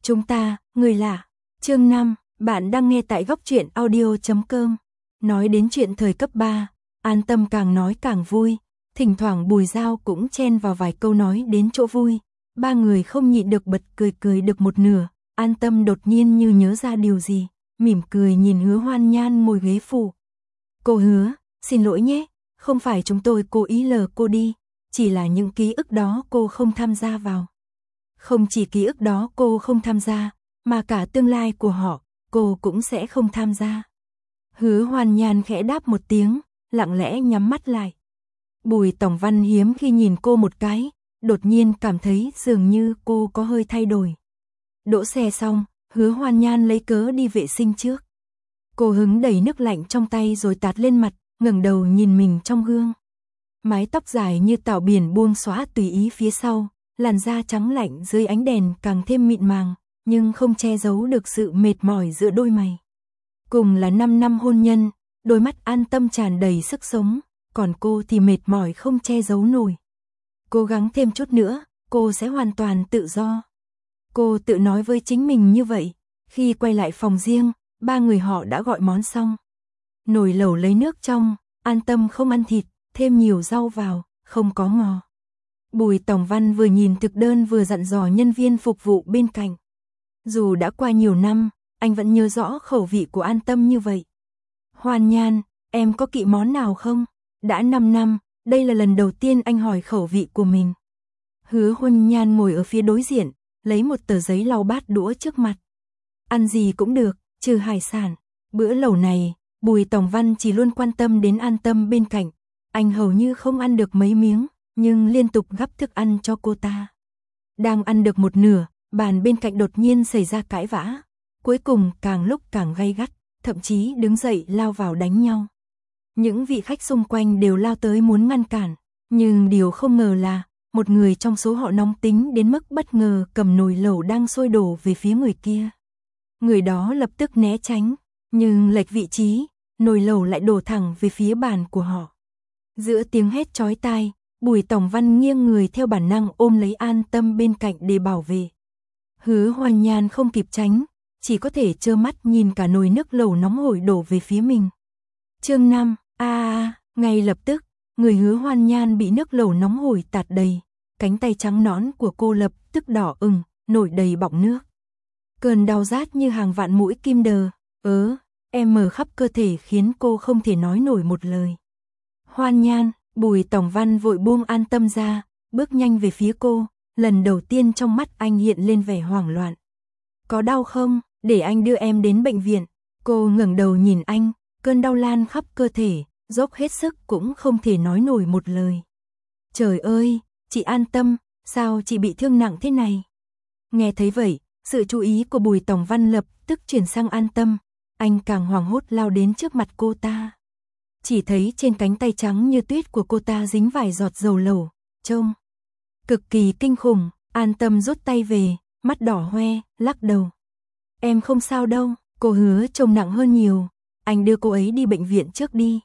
Chúng ta, người lạ. Chương 5, bạn đang nghe tại góc truyện audio.com. Nói đến chuyện thời cấp 3, An Tâm càng nói càng vui, thỉnh thoảng Bùi Giao cũng chen vào vài câu nói đến chỗ vui. Ba người không nhịn được bật cười được một nửa, An Tâm đột nhiên như nhớ ra điều gì, mỉm cười nhìn Hứa Hoan Nhan ngồi ghế phụ. Cô Hứa, xin lỗi nhé, không phải chúng tôi cố ý lờ cô đi, chỉ là những ký ức đó cô không tham gia vào. Không chỉ ký ức đó cô không tham gia, mà cả tương lai của họ, cô cũng sẽ không tham gia. Hứa Hoan Nhan khẽ đáp một tiếng, lặng lẽ nhắm mắt lại. Bùi Tổng Văn hiếm khi nhìn cô một cái, đột nhiên cảm thấy dường như cô có hơi thay đổi. Đỗ xe xong, Hứa Hoan Nhan lấy cớ đi vệ sinh trước. Cô hứng đẩy nước lạnh trong tay rồi tạt lên mặt, ngẩng đầu nhìn mình trong gương. Mái tóc dài như tảo biển buông xõa tùy ý phía sau, làn da trắng lạnh dưới ánh đèn càng thêm mịn màng, nhưng không che giấu được sự mệt mỏi giữa đôi mày. Cùng là 5 năm hôn nhân, đôi mắt An Tâm tràn đầy sức sống, còn cô thì mệt mỏi không che giấu nổi. Cố gắng thêm chút nữa, cô sẽ hoàn toàn tự do. Cô tự nói với chính mình như vậy. Khi quay lại phòng riêng, ba người họ đã gọi món xong. Nồi lẩu lấy nước trong, An Tâm không ăn thịt, thêm nhiều rau vào, không có ngò. Bùi Tổng Văn vừa nhìn thực đơn vừa dặn dò nhân viên phục vụ bên cạnh. Dù đã qua nhiều năm, anh vẫn nhớ rõ khẩu vị của An Tâm như vậy. Hoan Nhan, em có kỵ món nào không? Đã 5 năm, đây là lần đầu tiên anh hỏi khẩu vị của mình. Hứa Hoan Nhan ngồi ở phía đối diện, lấy một tờ giấy lau bát đũa trước mặt. Ăn gì cũng được, trừ hải sản. Bữa lẩu này, Bùi Tổng Văn chỉ luôn quan tâm đến An Tâm bên cạnh. Anh hầu như không ăn được mấy miếng, nhưng liên tục gắp thức ăn cho cô ta. Đang ăn được một nửa, bàn bên cạnh đột nhiên xảy ra cãi vã. Cuối cùng càng lúc càng gay gắt, thậm chí đứng dậy lao vào đánh nhau. Những vị khách xung quanh đều lao tới muốn ngăn cản, nhưng điều không ngờ là một người trong số họ nóng tính đến mức bất ngờ cầm nồi lẩu đang sôi đổ về phía người kia. Người đó lập tức né tránh, nhưng lệch vị trí, nồi lẩu lại đổ thẳng về phía bàn của họ. Giữa tiếng hét chói tai, Bùi Tổng Văn nghiêng người theo bản năng ôm lấy An Tâm bên cạnh để bảo vệ. Hứa Hoan Nhan không kịp tránh, chỉ có thể trơ mắt nhìn cả nồi nước lẩu nóng hổi đổ về phía mình. Chương 5, ngay lập tức, người Hứa Hoan Nhan bị nước lẩu nóng hổi tạt đầy, cánh tay trắng nõn của cô lập tức đỏ ửng, nổi đầy bọng nước. Cơn đau rát như hàng vạn mũi kim đờ, em mở khắp cơ thể khiến cô không thể nói nổi một lời. Hoan Nhan, Bùi Tổng Văn vội buông An Tâm ra, bước nhanh về phía cô, lần đầu tiên trong mắt anh hiện lên vẻ hoảng loạn. Có đau không? Để anh đưa em đến bệnh viện. Cô ngẩng đầu nhìn anh, cơn đau lan khắp cơ thể, dốc hết sức cũng không thể nói nổi một lời. Trời ơi, chị An Tâm, sao chị bị thương nặng thế này? Nghe thấy vậy, sự chú ý của Bùi Tổng Văn lập tức chuyển sang An Tâm, anh càng hoảng hốt lao đến trước mặt cô ta. Chỉ thấy trên cánh tay trắng như tuyết của cô ta dính vài giọt dầu lẩu, trông cực kỳ kinh khủng. An Tâm rút tay về, mắt đỏ hoe, lắc đầu. Em không sao đâu, cô Hứa trông nặng hơn nhiều, anh đưa cô ấy đi bệnh viện trước đi.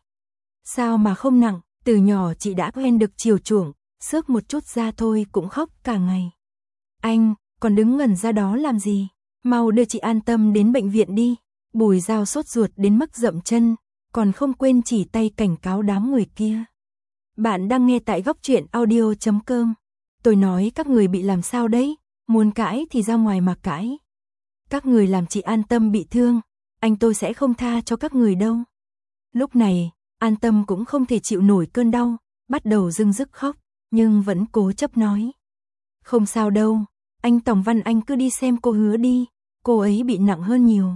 Sao mà không nặng, từ nhỏ chị đã quen được chiều chuộng, xước một chút ra thôi cũng khóc cả ngày. Anh, còn đứng ngẩn ra đó làm gì, mau đưa chị An Tâm đến bệnh viện đi. Bùi Giao sốt ruột đến mức dậm chân, còn không quên chỉ tay cảnh cáo đám người kia. Bạn đang nghe tại góc truyện audio.com. Tôi nói các người bị làm sao đấy, muốn cãi thì ra ngoài mà cãi. Các người làm chị An Tâm bị thương, anh tôi sẽ không tha cho các người đâu. Lúc này, An Tâm cũng không thể chịu nổi cơn đau, bắt đầu rưng rức khóc, nhưng vẫn cố chấp nói. Không sao đâu, anh Tổng Văn anh cứ đi xem cô Hứa đi, cô ấy bị nặng hơn nhiều.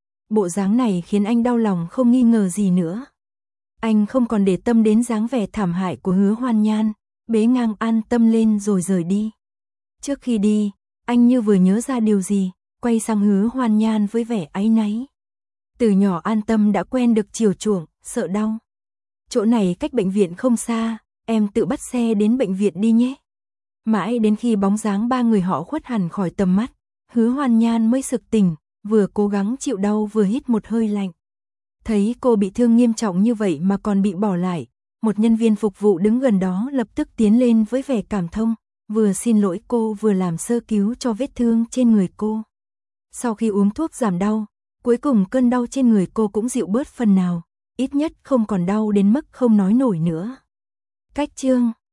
Bộ dáng này khiến anh đau lòng không nghi ngờ gì nữa. Anh không còn để tâm đến dáng vẻ thảm hại của Hứa Hoan Nhan, bế ngang An Tâm lên rồi rời đi. Trước khi đi, anh như vừa nhớ ra điều gì, quay sang Hứa Hoan Nhan với vẻ áy náy. Từ nhỏ An Tâm đã quen được chiều chuộng, sợ đau. Chỗ này cách bệnh viện không xa, em tự bắt xe đến bệnh viện đi nhé. Mãi đến khi bóng dáng ba người họ khuất hẳn khỏi tầm mắt, Hứa Hoan Nhan mới sực tỉnh, vừa cố gắng chịu đau vừa hít một hơi lạnh. Thấy cô bị thương nghiêm trọng như vậy mà còn bị bỏ lại, một nhân viên phục vụ đứng gần đó lập tức tiến lên với vẻ cảm thông, vừa xin lỗi cô vừa làm sơ cứu cho vết thương trên người cô. Sau khi uống thuốc giảm đau, cuối cùng cơn đau trên người cô cũng dịu bớt phần nào, ít nhất không còn đau đến mức không nói nổi nữa. Cách chương